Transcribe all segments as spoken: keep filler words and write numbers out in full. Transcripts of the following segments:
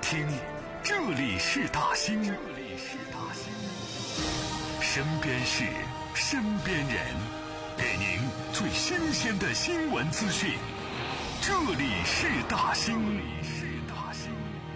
听，这里是大兴，这里是大兴，身边事，身边人，给您最新鲜的新闻资讯。这里是大兴，这里是大兴。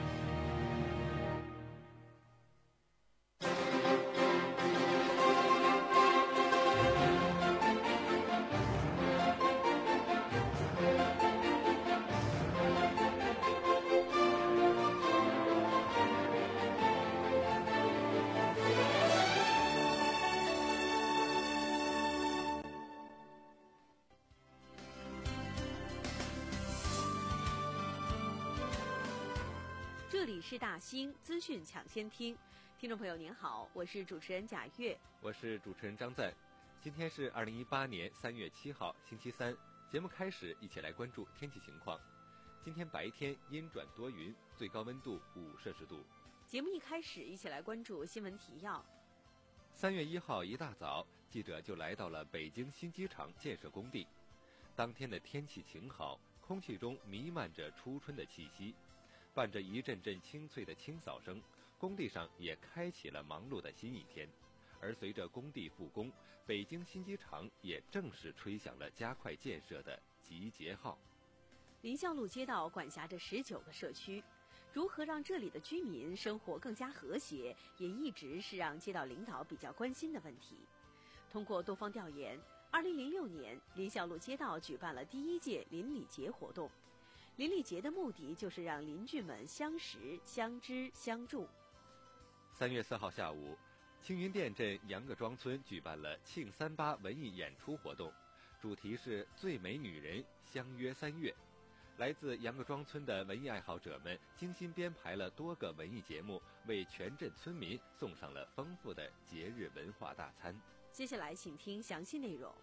这里是大兴资讯抢先听，听众朋友您好，我是主持人贾月， 我是主持人张赞。今天是二零一八年三月七号，星期三。节目开始，一起来关注天气情况。今天白天阴转多云，最高温度五摄氏度。 节目一开始，一起来关注新闻提要。 三月一号一大早，记者就来到了北京新机场建设工地。当天的天气晴好，空气中弥漫着初春的气息。伴着一阵阵清脆的清扫声，工地上也开启了忙碌的新一天。而随着工地复工，北京新机场也正式吹响了加快建设的集结号。 林孝路街道管辖着十九个社区，如何让这里的居民生活更加和谐，也一直是让街道领导比较关心的问题。通过多方调研，二零零六年林孝路街道举办了第一届邻里节活动。邻里节的目的就是让邻居们相识、相知、相助。 三月四号下午，青云店镇杨各庄村举办了庆三八文艺演出活动，主题是最美女人相约三月。来自杨各庄村的文艺爱好者们精心编排了多个文艺节目，为全镇村民送上了丰富的节日文化大餐。 接下来请听详细内容。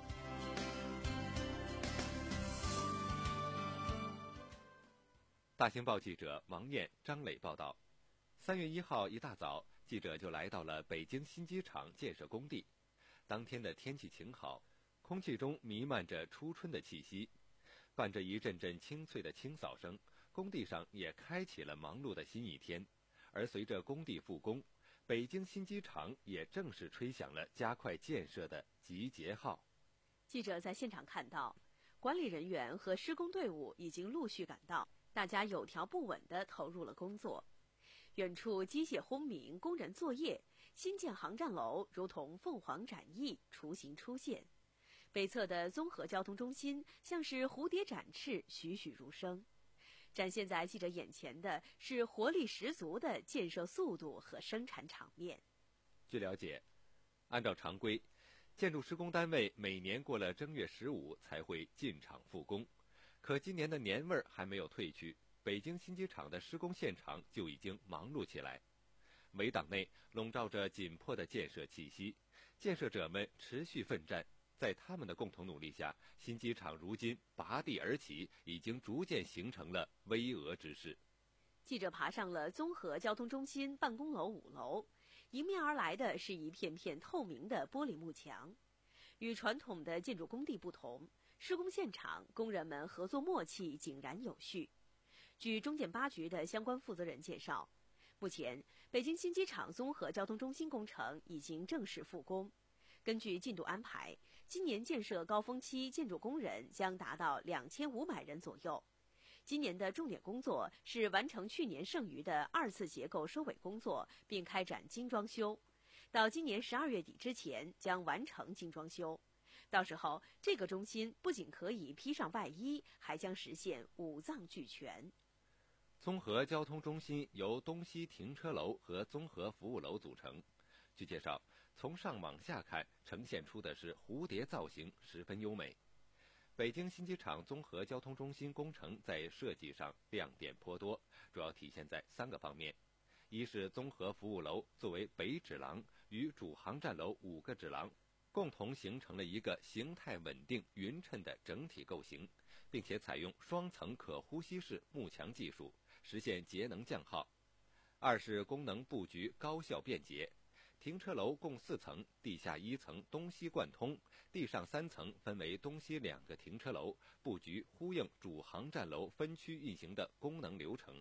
大兴报记者王燕、张磊报道。三月一号一大早，记者就来到了北京新机场建设工地。当天的天气晴好，空气中弥漫着初春的气息。伴着一阵阵清脆的清扫声，工地上也开启了忙碌的新一天。而随着工地复工，北京新机场也正式吹响了加快建设的集结号。 记者在现场看到，管理人员和施工队伍已经陆续赶到，大家有条不紊地投入了工作。远处机械轰鸣，工人作业，新建航站楼如同凤凰展翼，雏形出现。北侧的综合交通中心像是蝴蝶展翅，栩栩如生。展现在记者眼前的是活力十足的建设速度和生产场面。 据了解，按照常规，建筑施工单位每年过了正月十五才会进场复工。可今年的年味儿还没有褪去，北京新机场的施工现场就已经忙碌起来。围挡内笼罩着紧迫的建设气息，建设者们持续奋战。在他们的共同努力下，新机场如今拔地而起，已经逐渐形成了巍峨之势。 记者爬上了综合交通中心办公楼五楼，迎面而来的是一片片透明的玻璃幕墙。与传统的建筑工地不同，施工现场工人们合作默契，井然有序。据中建八局的相关负责人介绍，目前北京新机场综合交通中心工程已经正式复工。根据进度安排，今年建设高峰期建筑工人将达到两千五百人左右。今年的重点工作是完成去年剩余的二次结构收尾工作，并开展精装修。到今年十二月底之前将完成精装修。到时候，这个中心不仅可以披上外衣，还将实现五脏俱全。 综合交通中心由东西停车楼和综合服务楼组成。据介绍，从上往下看，呈现出的是蝴蝶造型，十分优美。北京新机场综合交通中心工程在设计上亮点颇多，主要体现在三个方面：一是综合服务楼作为北指廊，与主航站楼五个指廊共同形成了一个形态稳定、匀称的整体构型，并且采用双层可呼吸式幕墙技术，实现节能降耗。二是功能布局高效便捷。停车楼共四层，地下一层东西贯通，地上三层分为东西两个停车楼，布局呼应主航站楼分区运行的功能流程。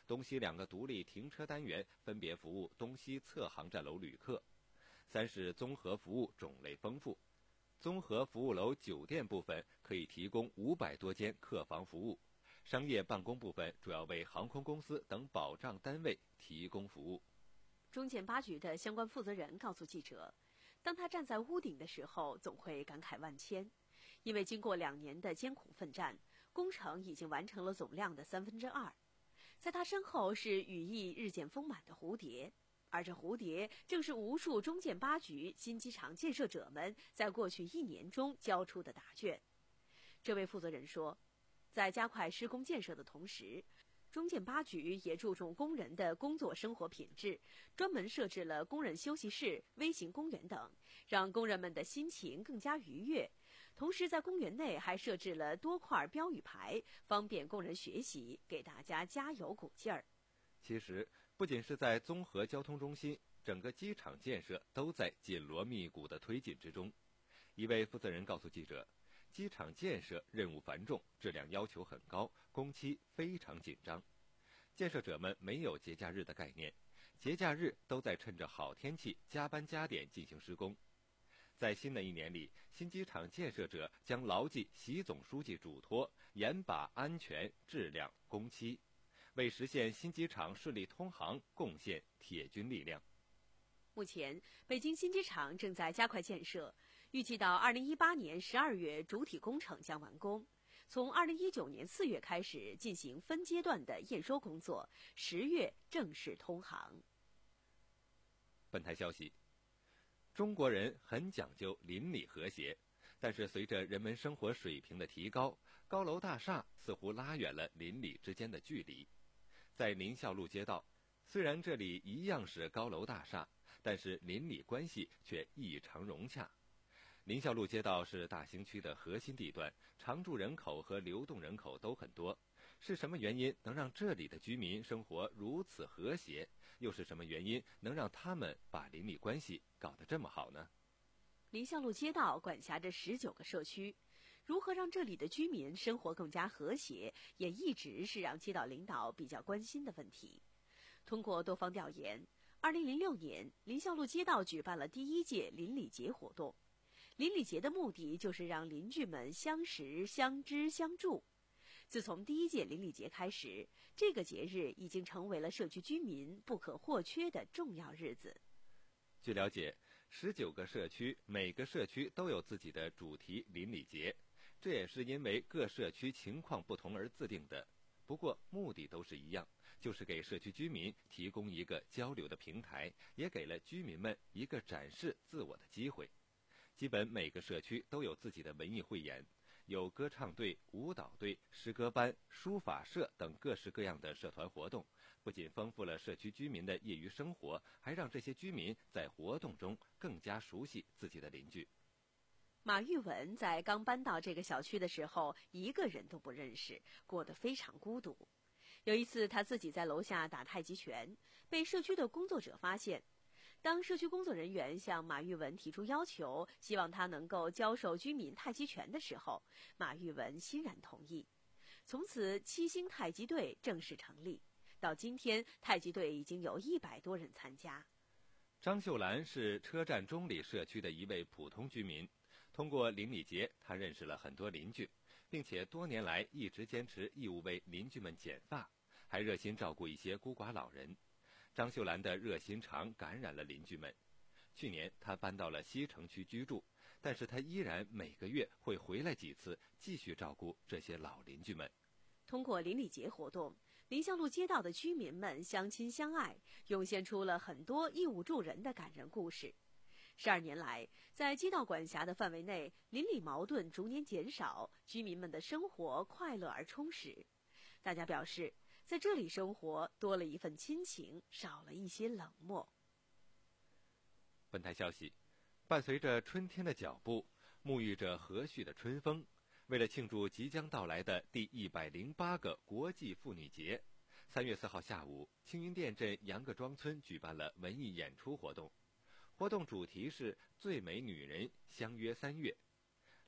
东西两个独立停车单元分别服务东西侧航站楼旅客。三是综合服务种类丰富，综合服务楼酒店部分可以提供五百多间客房服务，商业办公部分主要为航空公司等保障单位提供服务。 中建八局的相关负责人告诉记者，当他站在屋顶的时候，总会感慨万千，因为经过两年的艰苦奋战，工程已经完成了总量的三分之二。在他身后是羽翼日渐丰满的蝴蝶，而这蝴蝶正是无数中建八局新机场建设者们在过去一年中交出的答卷。这位负责人说，在加快施工建设的同时，中建八局也注重工人的工作生活品质，专门设置了工人休息室、微型公园等，让工人们的心情更加愉悦。同时在公园内还设置了多块标语牌，方便工人学习，给大家加油鼓劲儿。 其实不仅是在综合交通中心，整个机场建设都在紧锣密鼓的推进之中。一位负责人告诉记者，机场建设任务繁重，质量要求很高，工期非常紧张。建设者们没有节假日的概念，节假日都在趁着好天气加班加点进行施工。在新的一年里，新机场建设者将牢记习总书记嘱托，严把安全、质量、工期，为实现新机场顺利通航贡献铁军力量。 目前，北京新机场正在加快建设，预计到二零一八年十二月主体工程将完工，从二零一九年四月开始进行分阶段的验收工作，十月正式通航。 本台消息，中国人很讲究邻里和谐，但是随着人们生活水平的提高，高楼大厦似乎拉远了邻里之间的距离。在临孝路街道，虽然这里一样是高楼大厦，但是邻里关系却异常融洽。临孝路街道是大兴区的核心地段，常住人口和流动人口都很多。是什么原因能让这里的居民生活如此和谐？又是什么原因能让他们把邻里关系搞得这么好呢？ 临孝路街道管辖着十九个社区，如何让这里的居民生活更加和谐，也一直是让街道领导比较关心的问题。通过多方调研，二零零六年，临孝路街道举办了第一届邻里节活动。邻里节的目的就是让邻居们相识、相知、相助。自从第一届邻里节开始，这个节日已经成为了社区居民不可或缺的重要日子。 据了解，十九个社区，每个社区都有自己的主题邻里节，这也是因为各社区情况不同而制定的。不过目的都是一样，就是给社区居民提供一个交流的平台，也给了居民们一个展示自我的机会。基本每个社区都有自己的文艺汇演，有歌唱队、舞蹈队、诗歌班、书法社等各式各样的社团活动，不仅丰富了社区居民的业余生活，还让这些居民在活动中更加熟悉自己的邻居。 马玉文在刚搬到这个小区的时候，一个人都不认识，过得非常孤独。有一次，他自己在楼下打太极拳，被社区的工作者发现。当社区工作人员向马玉文提出要求，希望他能够教授居民太极拳的时候，马玉文欣然同意。从此，七星太极队正式成立。到今天，太极队已经有一百多人参加。 张秀兰是车站中里社区的一位普通居民，通过邻里节，她认识了很多邻居，并且多年来一直坚持义务为邻居们剪发，还热心照顾一些孤寡老人。张秀兰的热心肠感染了邻居们。去年她搬到了西城区居住，但是她依然每个月会回来几次，继续照顾这些老邻居们。 通过邻里节活动，临孝路街道的居民们相亲相爱，涌现出了很多义务助人的感人故事。十二年来，在街道管辖的范围内，邻里矛盾逐年减少，居民们的生活快乐而充实。大家表示，在这里生活多了一份亲情，少了一些冷漠。 本台消息，伴随着春天的脚步，沐浴着和煦的春风，为了庆祝即将到来的第一百零八个国际妇女节，三月四号下午，青云店镇杨各庄村举办了文艺演出活动。活动主题是最美女人相约三月。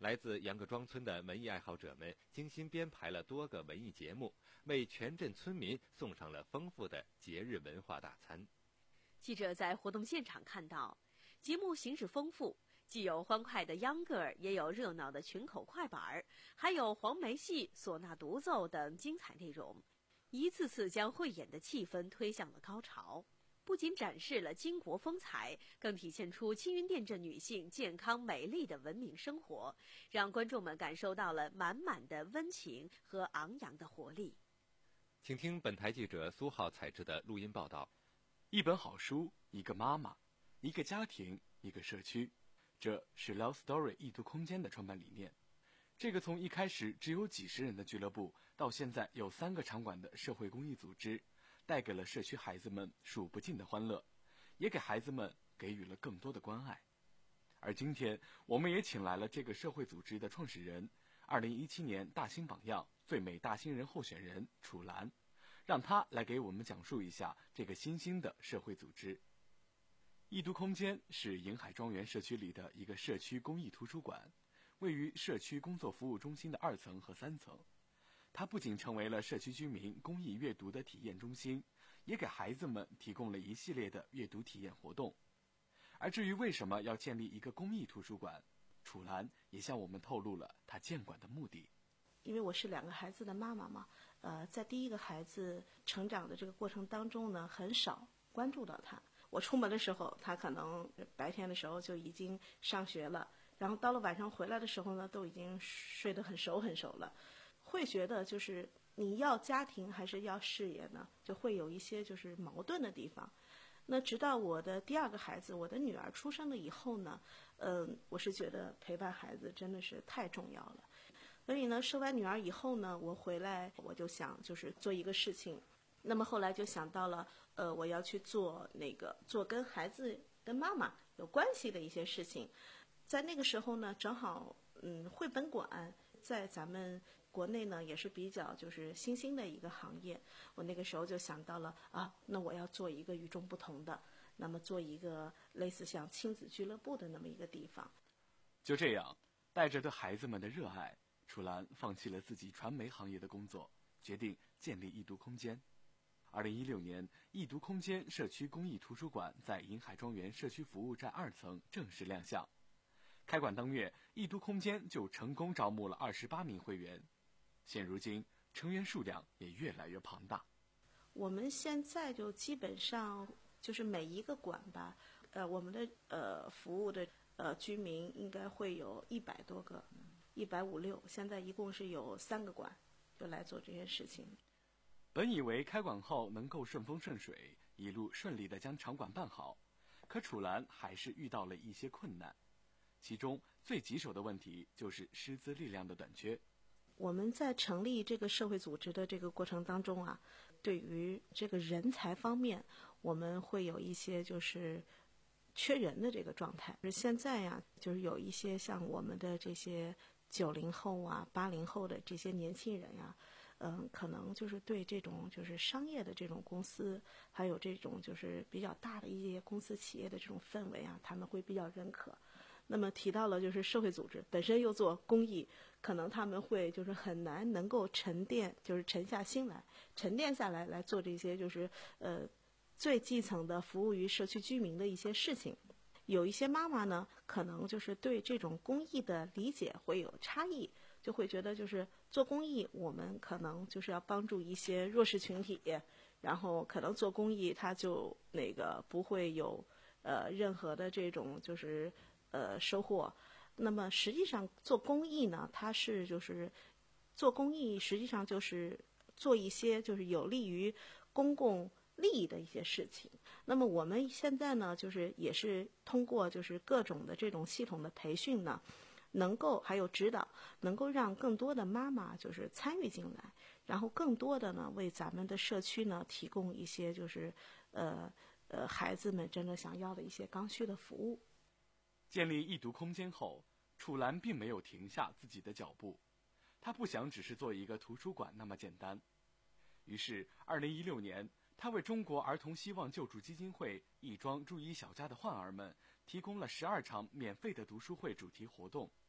来自杨各庄村的文艺爱好者们精心编排了多个文艺节目，为全镇村民送上了丰富的节日文化大餐。 记者在活动现场看到，节目形式丰富，既有欢快的秧歌儿，也有热闹的群口快板儿，还有黄梅戏、唢呐独奏等精彩内容，一次次将汇演的气氛推向了高潮。不仅展示了巾帼风采，更体现出青云店镇女性健康美丽的文明生活，让观众们感受到了满满的温情和昂扬的活力。 请听本台记者苏浩采制的录音报道。 一本好书，一个妈妈，一个家庭，一个社区，这是 Love Story 易读空间的创办理念。这个从一开始只有几十人的俱乐部，到现在有三个场馆的社会公益组织，带给了社区孩子们数不尽的欢乐，也给孩子们给予了更多的关爱。而今天，我们也请来了这个社会组织的创始人，二零一七年大新榜样最美大新人候选人楚岚，让他来给我们讲述一下这个新兴的社会组织。易读空间是银海庄园社区里的一个社区公益图书馆，位于社区工作服务中心的二层和三层。它不仅成为了社区居民公益阅读的体验中心，也给孩子们提供了一系列的阅读体验活动。而至于为什么要建立一个公益图书馆，楚岚也向我们透露了他建馆的目的。 因为我是两个孩子的妈妈嘛，呃，在第一个孩子成长的这个过程当中呢，很少关注到他。我出门的时候，他可能白天的时候就已经上学了，然后到了晚上回来的时候呢，都已经睡得很熟很熟了。会觉得就是你要家庭还是要事业呢，就会有一些就是矛盾的地方。那直到我的第二个孩子，我的女儿出生了以后呢，嗯、呃，我是觉得陪伴孩子真的是太重要了。所以呢，生完女儿以后呢，我回来我就想就是做一个事情。那么后来就想到了，呃，我要去做那个做跟孩子跟妈妈有关系的一些事情。在那个时候呢，正好嗯，绘本馆在咱们国内呢也是比较就是新兴的一个行业。我那个时候就想到了啊，那我要做一个与众不同的，那么做一个类似像亲子俱乐部的那么一个地方。 就这样，带着对孩子们的热爱，楚岚放弃了自己传媒行业的工作，决定建立易读空间。二零一六年，易读空间社区公益图书馆在银海庄园社区服务站二层正式亮相。开馆当月，易读空间就成功招募了二十八名会员，现如今成员数量也越来越庞大。 我们现在就基本上就是每一个馆吧，呃，我们的呃服务的呃居民应该会有一百多个，一百五六。现在一共是有三个馆，就来做这些事情。 本以为开馆后能够顺风顺水，一路顺利地将场馆办好，可楚岚还是遇到了一些困难。其中最棘手的问题就是师资力量的短缺。 我们在成立这个社会组织的这个过程当中啊，对于这个人才方面，我们会有一些就是缺人的这个状态。现在呀、啊，就是有一些像我们的这些九零后啊、八零后的这些年轻人呀、啊，嗯，可能就是对这种就是商业的这种公司，还有这种就是比较大的一些公司企业的这种氛围啊，他们会比较认可。那么提到了就是社会组织本身又做公益，可能他们会就是很难能够沉淀，就是沉下心来，沉淀下来来做这些就是呃最基层的服务于社区居民的一些事情。有一些妈妈呢，可能就是对这种公益的理解会有差异，就会觉得就是做公益，我们可能就是要帮助一些弱势群体，然后可能做公益它就那个不会有呃任何的这种就是呃收获。那么实际上做公益呢，它是就是做公益实际上就是做一些就是有利于公共利益的一些事情。那么我们现在呢，就是也是通过就是各种的这种系统的培训呢，能够还有指导，能够让更多的妈妈就是参与进来，然后更多的呢为咱们的社区呢提供一些就是呃呃孩子们真的想要的一些刚需的服务。 建立易读空间后，楚岚并没有停下自己的脚步，她不想只是做一个图书馆那么简单。于是二零一六年，他为中国儿童希望救助基金会亦庄注医小家的患儿们提供了十二场免费的读书会主题活动，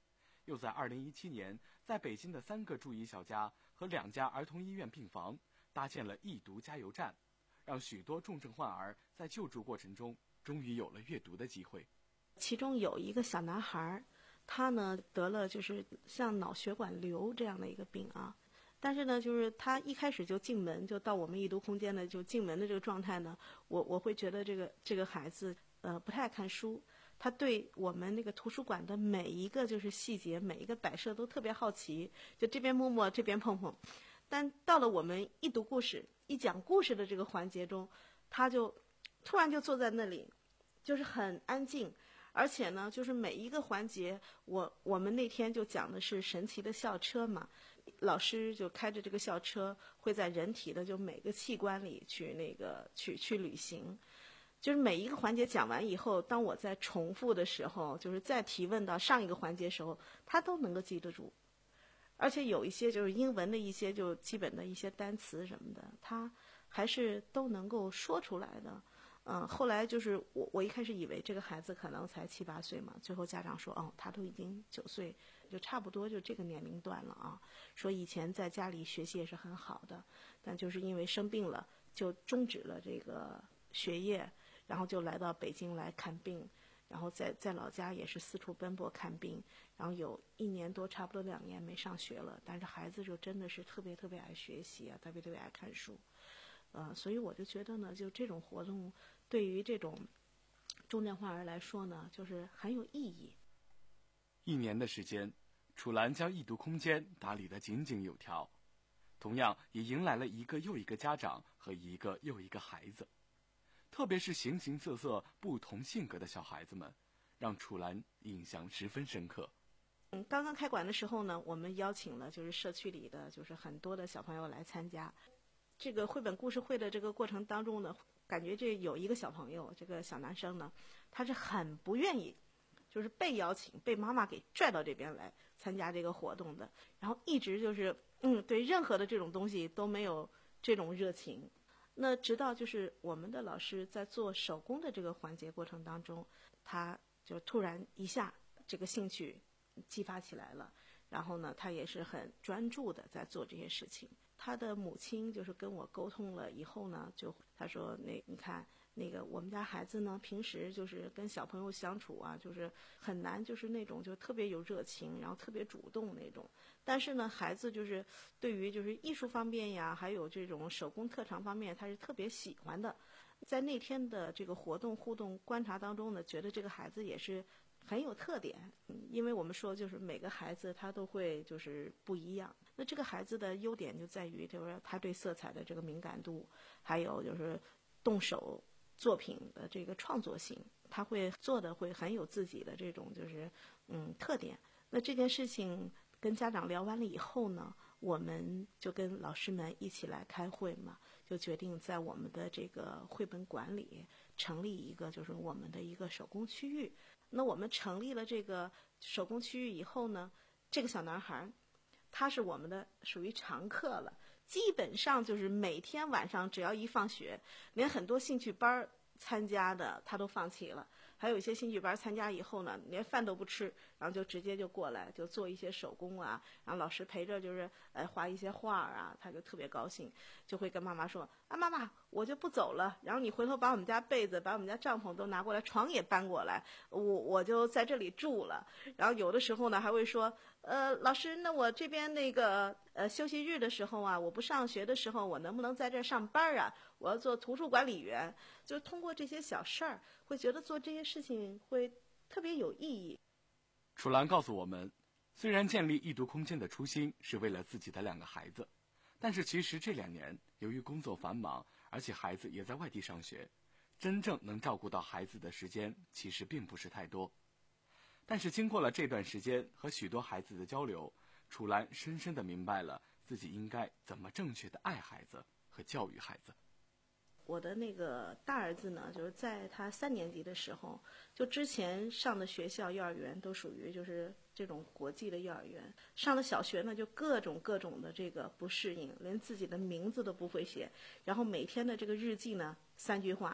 又在二零一七年在北京的三个注意小家和两家儿童医院病房搭建了易读加油站，让许多重症患儿在救助过程中终于有了阅读的机会。 其中有一个小男孩，他呢得了就是像脑血管瘤这样的一个病啊，但是呢就是他一开始就进门就到我们易读空间的就进门的这个状态呢，我我会觉得这个这个孩子呃不太爱看书，他对我们那个图书馆的每一个就是细节每一个摆设都特别好奇，就这边摸摸这边碰碰，但到了我们一读故事一讲故事的这个环节中，他就突然就坐在那里，就是很安静，而且呢就是每一个环节，我我们那天就讲的是神奇的校车嘛，老师就开着这个校车会在人体的就每个器官里去那个去去旅行，就是每一个环节讲完以后，当我在重复的时候，就是再提问到上一个环节的时候，他都能够记得住，而且有一些就是英文的一些就基本的一些单词什么的，他还是都能够说出来的。嗯，后来就是我我一开始以为这个孩子可能才七八岁嘛，最后家长说，哦，他都已经九岁，就差不多就这个年龄段了啊。说以前在家里学习也是很好的，但就是因为生病了，就终止了这个学业，然后就来到北京来看病，然后在在老家也是四处奔波看病，然后有一年多差不多两年没上学了，但是孩子就真的是特别特别爱学习啊，特别特别爱看书，呃，所以我就觉得呢，就这种活动对于这种重症患儿来说呢，就是很有意义。 一年的时间，楚岚将易读空间打理得井井有条，同样也迎来了一个又一个家长和一个又一个孩子，特别是形形色色不同性格的小孩子们，让楚岚印象十分深刻。 嗯，刚刚开馆的时候呢，我们邀请了就是社区里的就是很多的小朋友来参加这个绘本故事会的这个过程当中呢，感觉这有一个小朋友，这个小男生呢，他是很不愿意，就是被邀请被妈妈给拽到这边来参加这个活动的，然后一直就是嗯对任何的这种东西都没有这种热情。那直到就是我们的老师在做手工的这个环节过程当中，他就突然一下这个兴趣激发起来了，然后呢他也是很专注的在做这些事情。他的母亲就是跟我沟通了以后呢，就他说那你看那个我们家孩子呢平时就是跟小朋友相处啊，就是很难就是那种就特别有热情，然后特别主动那种，但是呢孩子就是对于就是艺术方面呀，还有这种手工特长方面他是特别喜欢的。在那天的这个活动互动观察当中呢，觉得这个孩子也是很有特点，嗯，因为我们说就是每个孩子他都会就是不一样。那这个孩子的优点就在于就是他对色彩的这个敏感度，还有就是动手作品的这个创作性，他会做的会很有自己的这种就是嗯特点。那这件事情跟家长聊完了以后呢，我们就跟老师们一起来开会嘛，就决定在我们的这个绘本馆里成立一个就是我们的一个手工区域。那我们成立了这个手工区域以后呢，这个小男孩他是我们的属于常客了，基本上就是每天晚上只要一放学，连很多兴趣班参加的他都放弃了，还有一些兴趣班参加以后呢，连饭都不吃，然后就直接就过来就做一些手工啊，然后老师陪着就是呃画一些画啊，他就特别高兴，就会跟妈妈说啊妈妈我就不走了，然后你回头把我们家被子把我们家帐篷都拿过来，床也搬过来，我我就在这里住了。然后有的时候呢还会说呃老师那我这边那个呃休息日的时候啊，我不上学的时候我能不能在这上班啊，我要做图书管理员。就通过这些小事儿会觉得做这些事情会特别有意义。 楚岚告诉我们，虽然建立易读空间的初心是为了自己的两个孩子，但是其实这两年由于工作繁忙，而且孩子也在外地上学，真正能照顾到孩子的时间其实并不是太多。但是经过了这段时间和许多孩子的交流，楚岚深深地明白了自己应该怎么正确地爱孩子和教育孩子。 我的那个大儿子呢，就是在他三年级的时候，就之前上的学校幼儿园都属于就是这种国际的幼儿园，上了小学呢就各种各种的这个不适应，连自己的名字都不会写，然后每天的这个日记呢三句话，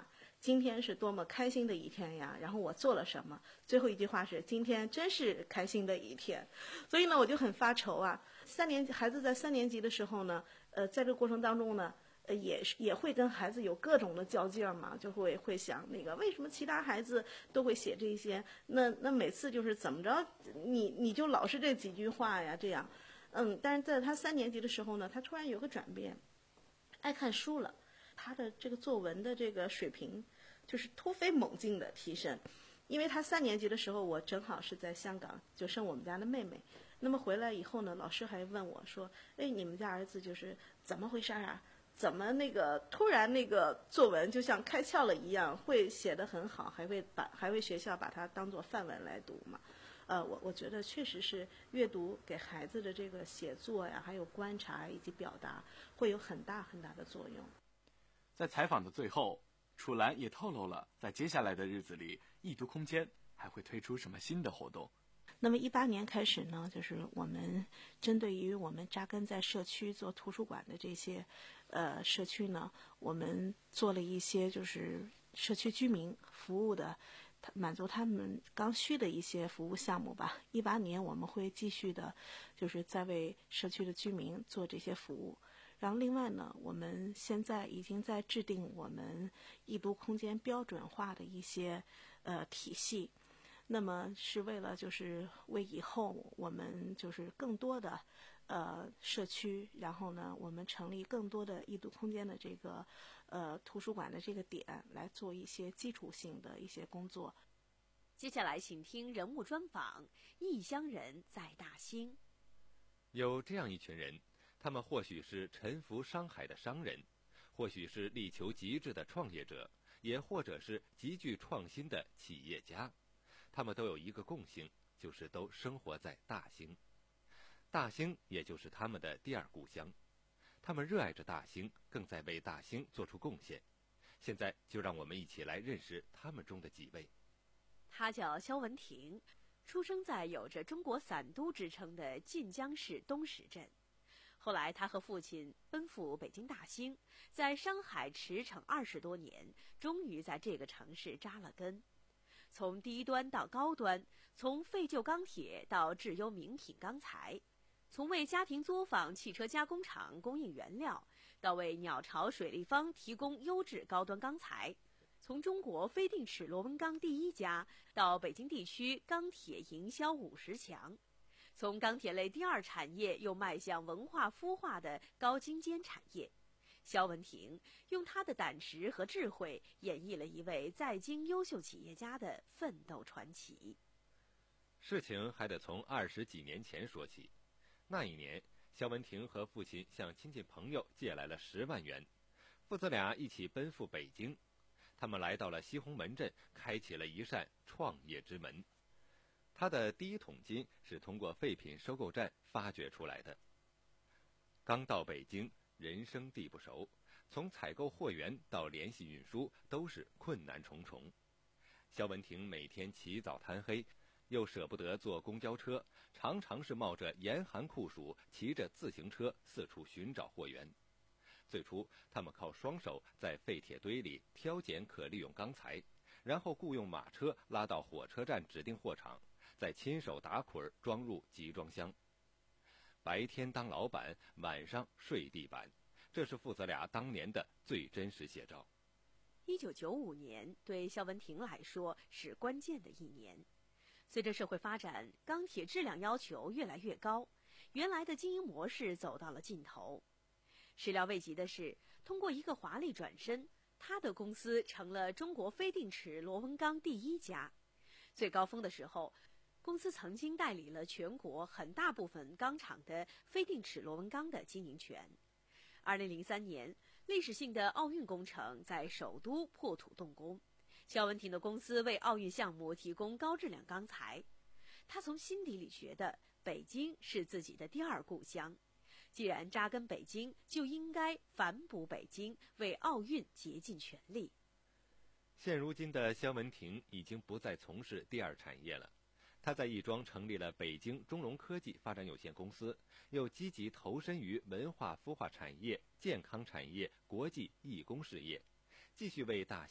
今天是多么开心的一天呀，然后我做了什么，最后一句话是今天真是开心的一天。所以呢我就很发愁啊。三年级孩子在三年级的时候呢，呃，在这个过程当中呢，呃，也是也会跟孩子有各种的较劲儿嘛，就会会想那个为什么其他孩子都会写这些，那那每次就是怎么着，你你就老是这几句话呀，这样，嗯，但是在他三年级的时候呢，他突然有个转变，爱看书了，他的这个作文的这个水平就是突飞猛进的提升。因为他三年级的时候，我正好是在香港，就生我们家的妹妹。那么回来以后呢，老师还问我说：“哎，你们家儿子就是怎么回事啊？怎么那个突然那个作文就像开窍了一样，会写得很好，还会把还会学校把它当作范文来读嘛？”呃，我我觉得确实是阅读给孩子的这个写作呀，还有观察以及表达，会有很大很大的作用。 在采访的最后，楚岚也透露了在接下来的日子里，易读空间还会推出什么新的活动。 那么一八年开始呢，就是我们针对于我们扎根在社区做图书馆的这些呃社区呢，我们做了一些就是社区居民服务的，满足他们刚需的一些服务项目吧。一八年我们会继续的，就是在为社区的居民做这些服务。然后另外呢，我们现在已经在制定我们易读空间标准化的一些呃体系。那么是为了就是为以后我们就是更多的呃社区，然后呢我们成立更多的易读空间的这个呃图书馆的这个点来做一些基础性的一些工作。 接下来请听人物专访，异乡人在大兴。 有这样一群人，他们或许是沉浮商海的商人，或许是力求极致的创业者，也或者是极具创新的企业家。他们都有一个共性，就是都生活在大兴。大兴也就是他们的第二故乡。他们热爱着大兴，更在为大兴做出贡献。现在就让我们一起来认识他们中的几位。 他叫萧文婷，出生在有着中国伞都之称的晋江市东石镇。后来他和父亲奔赴北京大兴，在上海驰骋二十多年，终于在这个城市扎了根。从低端到高端，从废旧钢铁到质优名品钢材，从为家庭作坊汽车加工厂供应原料，到为鸟巢水立方提供优质高端钢材，从中国非定尺螺纹钢第一家到北京地区钢铁营销五十强，从钢铁类第二产业又迈向文化孵化的高精尖产业。萧文婷用他的胆识和智慧演绎了一位在京优秀企业家的奋斗传奇。 事情还得从二十几年前说起。那一年，萧文婷和父亲向亲戚朋友借来了十万元，父子俩一起奔赴北京。他们来到了西红门镇，开启了一扇创业之门。他的第一桶金是通过废品收购站发掘出来的。刚到北京，人生地不熟，从采购货源到联系运输都是困难重重。萧文婷每天起早贪黑，又舍不得坐公交车，常常是冒着严寒酷暑，骑着自行车四处寻找货源。最初他们靠双手在废铁堆里挑拣可利用钢材，然后雇用马车拉到火车站指定货场，再亲手打捆装入集装箱。白天当老板，晚上睡地板，这是父子俩当年的最真实写照。 一九九五年对萧文婷来说是关键的一年。随着社会发展，钢铁质量要求越来越高，原来的经营模式走到了尽头。始料未及的是，通过一个华丽转身，他的公司成了中国非定尺螺纹钢第一家。最高峰的时候，公司曾经代理了全国很大部分钢厂的非定尺螺纹钢的经营权。二零零三年，历史性的奥运工程在首都破土动工，萧文婷的公司为奥运项目提供高质量钢材。他从心底里觉得北京是自己的第二故乡，既然扎根北京，就应该反哺北京，为奥运竭尽全力。 现如今的萧文婷已经不再从事第二产业了，他在亦庄成立了北京中融科技发展有限公司，又积极投身于文化孵化产业、健康产业、国际义工事业，继续为大兴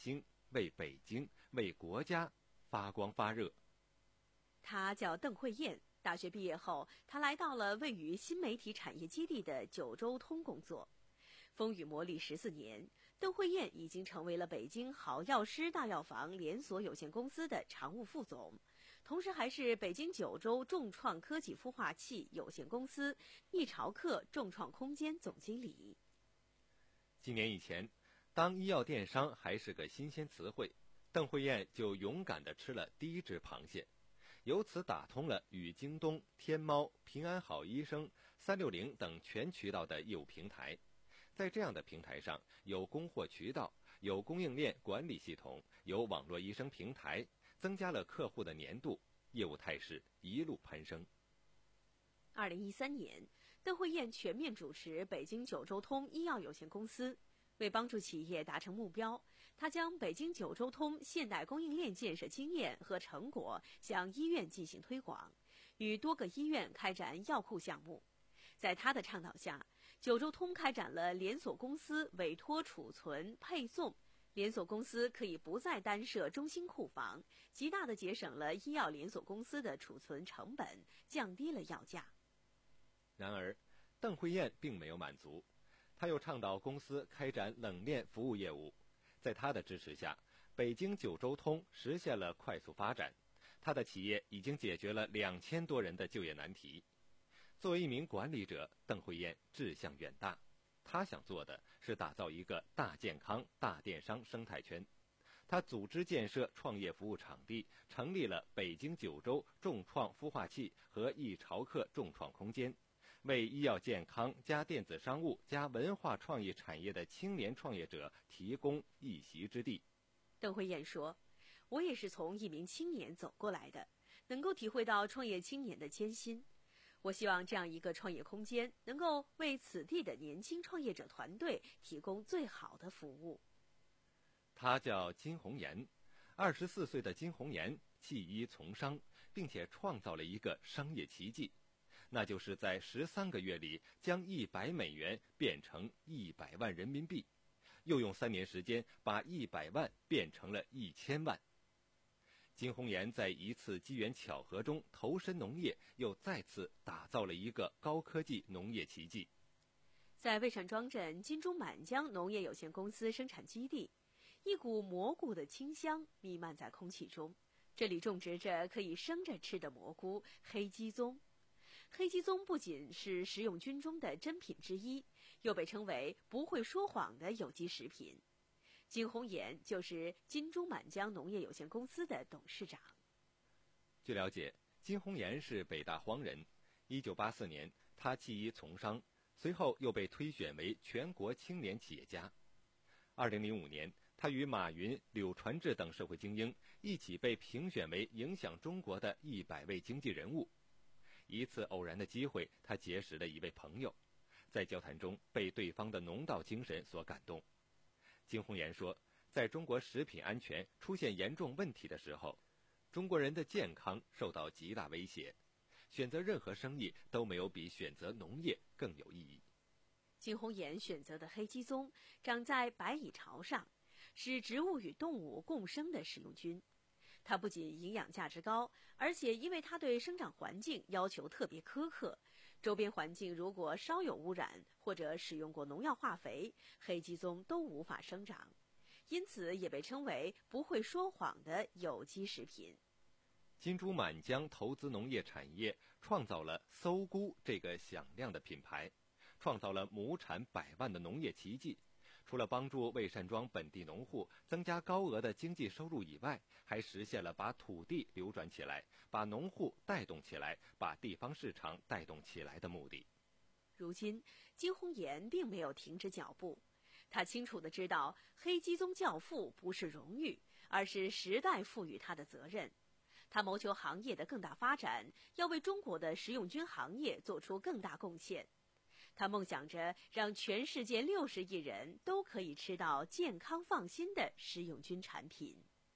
为北京、为国家发光发热。 他叫邓慧燕，大学毕业后，他来到了位于新媒体产业基地的九州通工作。风雨磨砺十四年，邓慧燕已经成为了北京好药师大药房连锁有限公司的常务副总，同时还是北京九州众创科技孵化器有限公司易潮客众创空间总经理。 几年以前，当医药电商还是个新鲜词汇，邓慧燕就勇敢地吃了第一只螃蟹，由此打通了与京东、天猫、平安好医生、三六零等全渠道的业务平台。在这样的平台上，有供货渠道，有供应链管理系统，有网络医生平台，增加了客户的粘度，业务态势一路攀升。 二零一三年，邓慧燕全面主持北京九州通医药有限公司。为帮助企业达成目标，他将北京九州通现代供应链建设经验和成果向医院进行推广，与多个医院开展药库项目。在他的倡导下，九州通开展了连锁公司委托储存配送，连锁公司可以不再单设中心库房，极大地节省了医药连锁公司的储存成本，降低了药价。 然而，邓慧燕并没有满足，他又倡导公司开展冷链服务业务。在他的支持下，北京九州通实现了快速发展，他的企业已经解决了两千多人的就业难题。作为一名管理者，邓慧燕志向远大，他想做的是打造一个大健康、大电商生态圈。他组织建设创业服务场地，成立了北京九州众创孵化器和易潮客众创空间，为医药健康加电子商务加文化创意产业的青年创业者提供一席之地。 邓慧燕说：“我也是从一名青年走过来的，能够体会到创业青年的艰辛。我希望这样一个创业空间能够为此地的年轻创业者团队提供最好的服务。” 他叫金红岩，二十四岁的金红岩弃医从商，并且创造了一个商业奇迹，那就是在十三个月里将一百美元变成一百万人民币，又用三年时间把一百万变成了一千万。金红岩在一次机缘巧合中投身农业，又再次打造了一个高科技农业奇迹。 在魏善庄镇金钟满江农业有限公司生产基地，一股蘑菇的清香弥漫在空气中。这里种植着可以生着吃的蘑菇黑鸡枞。黑鸡枞不仅是食用菌中的珍品之一，又被称为不会说谎的有机食品。金红岩就是金钟满江农业有限公司的董事长。 据了解，金红岩是北大荒人。一九八四年，他弃医从商，随后又被推选为全国青年企业家。二零零五年，他与马云、柳传志等社会精英一起被评选为影响中国的一百位经济人物。一次偶然的机会，他结识了一位朋友，在交谈中被对方的农道精神所感动。金红岩说，在中国食品安全出现严重问题的时候，中国人的健康受到极大威胁，选择任何生意都没有比选择农业更有意义。 金红岩选择的黑鸡枞长在百蚁巢上，是植物与动物共生的食用菌。它不仅营养价值高，而且因为它对生长环境要求特别苛刻，周边环境如果稍有污染或者使用过农药化肥，黑鸡枞都无法生长，因此也被称为不会说谎的有机食品。 金珠满江投资农业产业，创造了搜菇这个响亮的品牌，创造了亩产百万的农业奇迹。除了帮助魏善庄本地农户增加高额的经济收入以外，还实现了把土地流转起来，把农户带动起来，把地方市场带动起来的目的。 如今，金红岩并没有停止脚步，他清楚地知道，黑鸡枞教父不是荣誉，而是时代赋予他的责任。他谋求行业的更大发展，要为中国的食用菌行业做出更大贡献。他梦想着让全世界六十亿人都可以吃到健康放心的食用菌产品。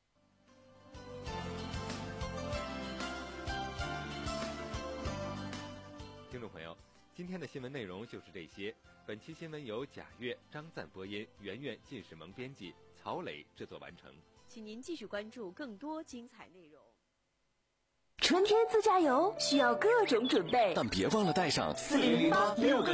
听众朋友，今天的新闻内容就是这些。本期新闻由贾月、张赞播音，圆圆、靳世萌编辑，曹磊制作完成。 请您继续关注更多精彩内容。 春天自驾游需要各种准备， 但别忘了带上四零零八六个